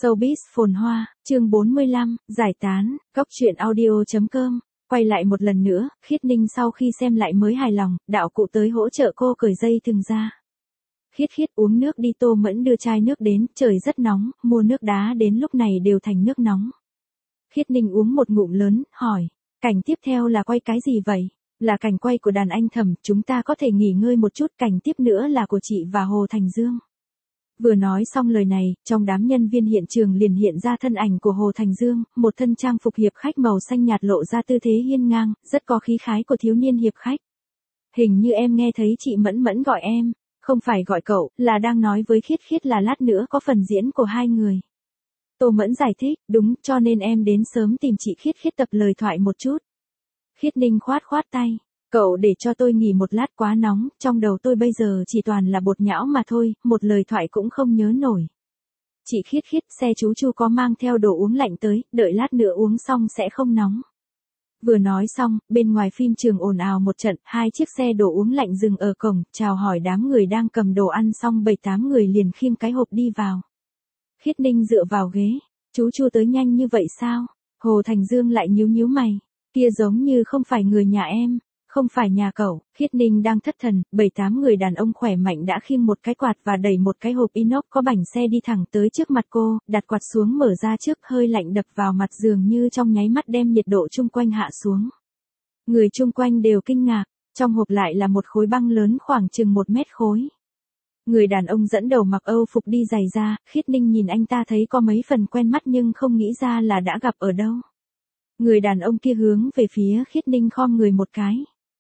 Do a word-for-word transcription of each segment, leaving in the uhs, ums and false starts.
Showbiz phồn hoa, chương bốn mươi lăm, giải tán, góc truyện audio.com. Quay lại một lần nữa, Khiết Ninh sau khi xem lại mới hài lòng, đạo cụ tới hỗ trợ cô cởi dây thừng ra. Khiết Khiết uống nước đi. Tô Mẫn đưa chai nước đến, trời rất nóng, mua nước đá đến lúc này đều thành nước nóng. Khiết Ninh uống một ngụm lớn, hỏi, cảnh tiếp theo là quay cái gì vậy? Là cảnh quay của đàn anh Thẩm, chúng ta có thể nghỉ ngơi một chút, cảnh tiếp nữa là của chị và Hồ Thành Dương. Vừa nói xong lời này, trong đám nhân viên hiện trường liền hiện ra thân ảnh của Hồ Thành Dương, một thân trang phục hiệp khách màu xanh nhạt lộ ra tư thế hiên ngang, rất có khí khái của thiếu niên hiệp khách. Hình như em nghe thấy chị Mẫn Mẫn gọi em, không phải gọi cậu, là đang nói với Khiết Khiết là lát nữa có phần diễn của hai người. Tô Mẫn giải thích, đúng, cho nên em đến sớm tìm chị Khiết Khiết tập lời thoại một chút. Khiết Ninh khoát khoát tay. Cậu để cho tôi nghỉ một lát, quá nóng, trong đầu tôi bây giờ chỉ toàn là bột nhão mà thôi, một lời thoại cũng không nhớ nổi. Chị Khiết Khiết, xe chú Chu có mang theo đồ uống lạnh tới, đợi lát nữa uống xong sẽ không nóng. Vừa nói xong, bên ngoài phim trường ồn ào một trận, hai chiếc xe đồ uống lạnh dừng ở cổng, chào hỏi đám người đang cầm đồ ăn xong bảy tám người liền khiêng cái hộp đi vào. Khiết Ninh dựa vào ghế, chú Chu tới nhanh như vậy sao? Hồ Thành Dương lại nhíu nhíu mày, kia giống như không phải người nhà em. Không phải nhà cậu. Khiết Ninh đang thất thần, bảy tám người đàn ông khỏe mạnh đã khiêng một cái quạt và đẩy một cái hộp inox có bành xe đi thẳng tới trước mặt cô, đặt quạt xuống mở ra trước, hơi lạnh đập vào mặt dường như trong nháy mắt đem nhiệt độ chung quanh hạ xuống. Người chung quanh đều kinh ngạc, trong hộp lại là một khối băng lớn khoảng chừng một mét khối. Người đàn ông dẫn đầu mặc Âu phục đi giày da, Khiết Ninh nhìn anh ta thấy có mấy phần quen mắt nhưng không nghĩ ra là đã gặp ở đâu. Người đàn ông kia hướng về phía Khiết Ninh khom người một cái.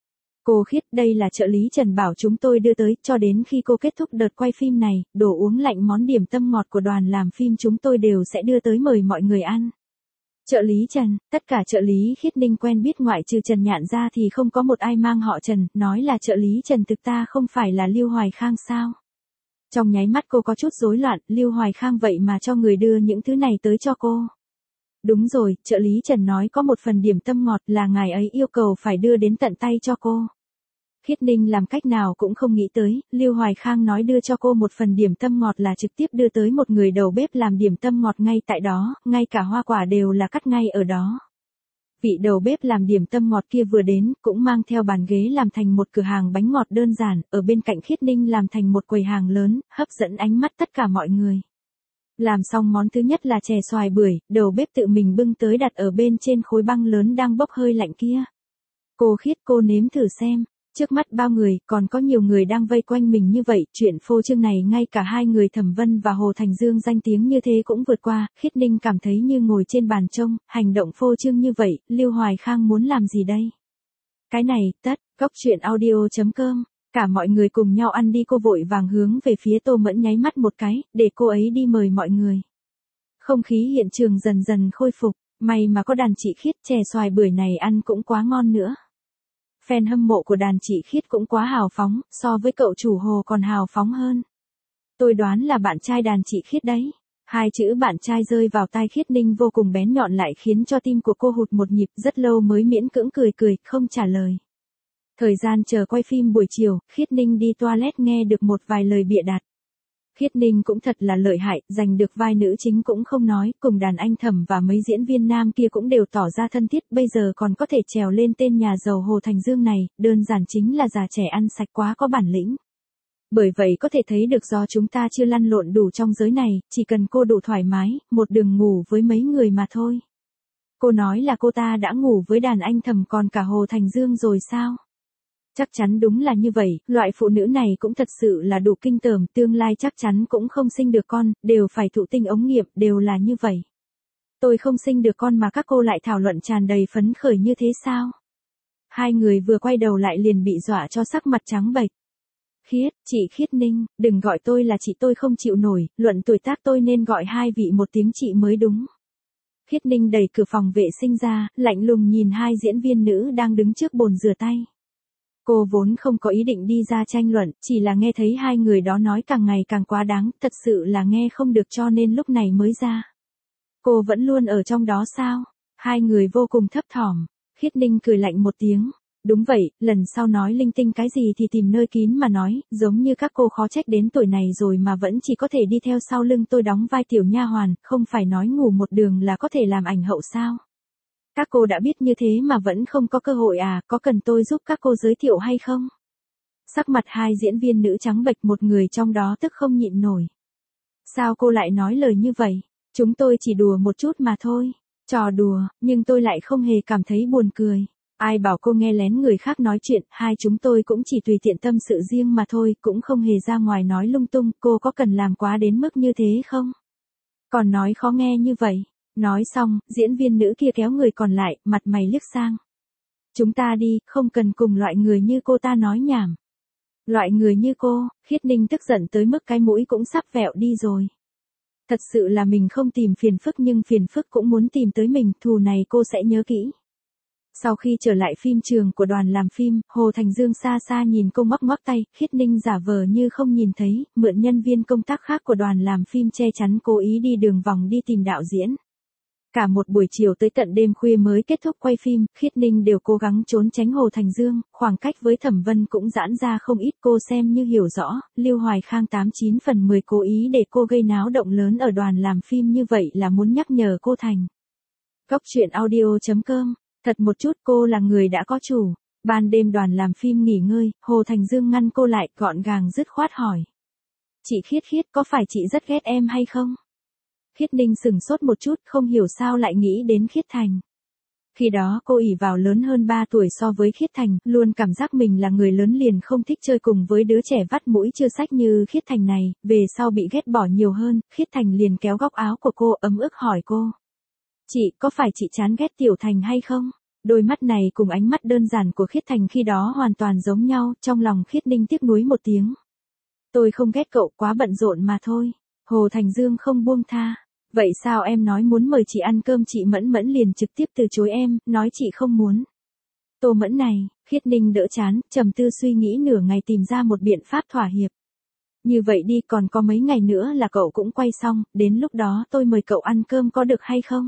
Cô Khiết, đây là trợ lý Trần bảo chúng tôi đưa tới, cho đến khi cô kết thúc đợt quay phim này, đồ uống lạnh món điểm tâm ngọt của đoàn làm phim chúng tôi đều sẽ đưa tới mời mọi người ăn. Trợ lý Trần, tất cả trợ lý Khiết Ninh quen biết ngoại trừ Trần Nhạn ra thì không có một ai mang họ Trần, nói là trợ lý Trần thực ta không phải là Lưu Hoài Khang sao? Trong nháy mắt cô có chút rối loạn, Lưu Hoài Khang vậy mà cho người đưa những thứ này tới cho cô. Đúng rồi, trợ lý Trần nói có một phần điểm tâm ngọt là ngài ấy yêu cầu phải đưa đến tận tay cho cô. Khiết Ninh làm cách nào cũng không nghĩ tới, Lưu Hoài Khang nói đưa cho cô một phần điểm tâm ngọt là trực tiếp đưa tới một người đầu bếp làm điểm tâm ngọt ngay tại đó, ngay cả hoa quả đều là cắt ngay ở đó. Vị đầu bếp làm điểm tâm ngọt kia vừa đến, cũng mang theo bàn ghế làm thành một cửa hàng bánh ngọt đơn giản, ở bên cạnh Khiết Ninh làm thành một quầy hàng lớn, hấp dẫn ánh mắt tất cả mọi người. Làm xong món thứ nhất là chè xoài bưởi, đầu bếp tự mình bưng tới đặt ở bên trên khối băng lớn đang bốc hơi lạnh kia. Cô Khiết, cô nếm thử xem. Trước mắt bao người, còn có nhiều người đang vây quanh mình như vậy, chuyện phô trương này ngay cả hai người Thẩm Vân và Hồ Thành Dương danh tiếng như thế cũng vượt qua, Khiết Ninh cảm thấy như ngồi trên bàn trông, hành động phô trương như vậy, Lưu Hoài Khang muốn làm gì đây? Cái này, tất, góc truyện audio.com. Cả mọi người cùng nhau ăn đi. Cô vội vàng hướng về phía Tô Mẫn nháy mắt một cái, để cô ấy đi mời mọi người. Không khí hiện trường dần dần khôi phục, may mà có đàn chị Khiết, chè xoài bưởi này ăn cũng quá ngon nữa. Fan hâm mộ của đàn chị Khiết cũng quá hào phóng, so với cậu chủ Hồ còn hào phóng hơn. Tôi đoán là bạn trai đàn chị Khiết đấy. Hai chữ bạn trai rơi vào tai Khiết Ninh vô cùng bén nhọn lại khiến cho tim của cô hụt một nhịp, rất lâu mới miễn cưỡng cười cười, không trả lời. Thời gian chờ quay phim buổi chiều, Khiết Ninh đi toilet nghe được một vài lời bịa đặt. Khiết Ninh cũng thật là lợi hại, giành được vai nữ chính cũng không nói, cùng đàn anh Thẩm và mấy diễn viên nam kia cũng đều tỏ ra thân thiết, bây giờ còn có thể trèo lên tên nhà giàu Hồ Thành Dương này, đơn giản chính là già trẻ ăn sạch quá có bản lĩnh. Bởi vậy có thể thấy được do chúng ta chưa lăn lộn đủ trong giới này, chỉ cần cô đủ thoải mái, một đường ngủ với mấy người mà thôi. Cô nói là cô ta đã ngủ với đàn anh Thẩm còn cả Hồ Thành Dương rồi sao? Chắc chắn đúng là như vậy, loại phụ nữ này cũng thật sự là đủ kinh tởm, tương lai chắc chắn cũng không sinh được con, đều phải thụ tinh ống nghiệm, đều là như vậy. Tôi không sinh được con mà các cô lại thảo luận tràn đầy phấn khởi như thế sao? Hai người vừa quay đầu lại liền bị dọa cho sắc mặt trắng bệch. Khiết, chị Khiết Ninh, đừng gọi tôi là chị, tôi không chịu nổi, luận tuổi tác tôi nên gọi hai vị một tiếng chị mới đúng. Khiết Ninh đẩy cửa phòng vệ sinh ra, lạnh lùng nhìn hai diễn viên nữ đang đứng trước bồn rửa tay. Cô vốn không có ý định đi ra tranh luận, chỉ là nghe thấy hai người đó nói càng ngày càng quá đáng, thật sự là nghe không được cho nên lúc này mới ra. Cô vẫn luôn ở trong đó sao? Hai người vô cùng thấp thỏm. Khiết Ninh cười lạnh một tiếng. Đúng vậy, lần sau nói linh tinh cái gì thì tìm nơi kín mà nói, giống như các cô khó trách đến tuổi này rồi mà vẫn chỉ có thể đi theo sau lưng tôi đóng vai tiểu nha hoàn, không phải nói ngủ một đường là có thể làm ảnh hậu sao? Các cô đã biết như thế mà vẫn không có cơ hội à, có cần tôi giúp các cô giới thiệu hay không? Sắc mặt hai diễn viên nữ trắng bệch, một người trong đó tức không nhịn nổi. Sao cô lại nói lời như vậy? Chúng tôi chỉ đùa một chút mà thôi. Trò đùa, nhưng tôi lại không hề cảm thấy buồn cười. Ai bảo cô nghe lén người khác nói chuyện, hai chúng tôi cũng chỉ tùy tiện tâm sự riêng mà thôi, cũng không hề ra ngoài nói lung tung, cô có cần làm quá đến mức như thế không? Còn nói khó nghe như vậy. Nói xong, diễn viên nữ kia kéo người còn lại, mặt mày liếc sang. Chúng ta đi, không cần cùng loại người như cô ta nói nhảm. Loại người như cô, Khiết Ninh tức giận tới mức cái mũi cũng sắp vẹo đi rồi. Thật sự là mình không tìm phiền phức nhưng phiền phức cũng muốn tìm tới mình, thù này cô sẽ nhớ kỹ. Sau khi trở lại phim trường của đoàn làm phim, Hồ Thành Dương xa xa nhìn cô ngoắc ngoắc tay, Khiết Ninh giả vờ như không nhìn thấy, mượn nhân viên công tác khác của đoàn làm phim che chắn, cố ý đi đường vòng đi tìm đạo diễn. Cả một buổi chiều tới tận đêm khuya mới kết thúc quay phim, Khiết Ninh đều cố gắng trốn tránh Hồ Thành Dương, khoảng cách với Thẩm Vân cũng giãn ra không ít, cô xem như hiểu rõ, Lưu Hoài Khang tám chín phần mười cố ý để cô gây náo động lớn ở đoàn làm phim như vậy là muốn nhắc nhở cô thành. Góc truyện audio chấm com, thật một chút cô là người đã có chủ. Ban đêm đoàn làm phim nghỉ ngơi, Hồ Thành Dương ngăn cô lại, gọn gàng dứt khoát hỏi. Chị Khiết Khiết, có phải chị rất ghét em hay không? Khiết Ninh sừng sốt một chút, không hiểu sao lại nghĩ đến Khiết Thành. Khi đó cô ỷ vào lớn hơn ba tuổi so với Khiết Thành, luôn cảm giác mình là người lớn liền không thích chơi cùng với đứa trẻ vắt mũi chưa sách như Khiết Thành này, về sau bị ghét bỏ nhiều hơn, Khiết Thành liền kéo góc áo của cô ấm ức hỏi cô. Chị, có phải chị chán ghét Tiểu Thành hay không? Đôi mắt này cùng ánh mắt đơn giản của Khiết Thành khi đó hoàn toàn giống nhau, trong lòng Khiết Ninh tiếc nuối một tiếng. Tôi không ghét cậu, quá bận rộn mà thôi. Hồ Thành Dương không buông tha. Vậy sao em nói muốn mời chị ăn cơm, chị Mẫn Mẫn liền trực tiếp từ chối em, nói chị không muốn. Tô Mẫn này, Khiết Ninh đỡ chán, trầm tư suy nghĩ nửa ngày tìm ra một biện pháp thỏa hiệp. Như vậy đi, còn có mấy ngày nữa là cậu cũng quay xong, đến lúc đó tôi mời cậu ăn cơm có được hay không?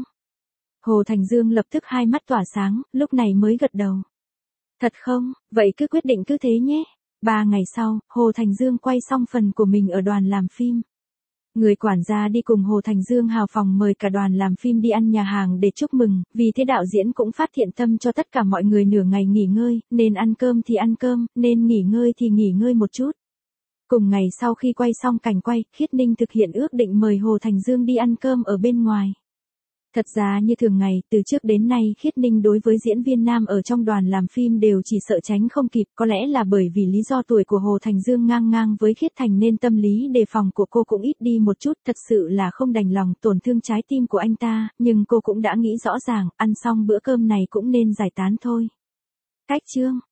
Hồ Thành Dương lập tức hai mắt tỏa sáng, lúc này mới gật đầu. Thật không, vậy cứ quyết định cứ thế nhé. Ba ngày sau, Hồ Thành Dương quay xong phần của mình ở đoàn làm phim. Người quản gia đi cùng Hồ Thành Dương hào phóng mời cả đoàn làm phim đi ăn nhà hàng để chúc mừng, vì thế đạo diễn cũng phát thiện tâm cho tất cả mọi người nửa ngày nghỉ ngơi, nên ăn cơm thì ăn cơm, nên nghỉ ngơi thì nghỉ ngơi một chút. Cùng ngày sau khi quay xong cảnh quay, Khiết Ninh thực hiện ước định mời Hồ Thành Dương đi ăn cơm ở bên ngoài. Thật ra như thường ngày, từ trước đến nay Khiết Ninh đối với diễn viên nam ở trong đoàn làm phim đều chỉ sợ tránh không kịp, có lẽ là bởi vì lý do tuổi của Hồ Thành Dương ngang ngang với Khiết Thành nên tâm lý đề phòng của cô cũng ít đi một chút, thật sự là không đành lòng tổn thương trái tim của anh ta, nhưng cô cũng đã nghĩ rõ ràng, ăn xong bữa cơm này cũng nên giải tán thôi. Cách chương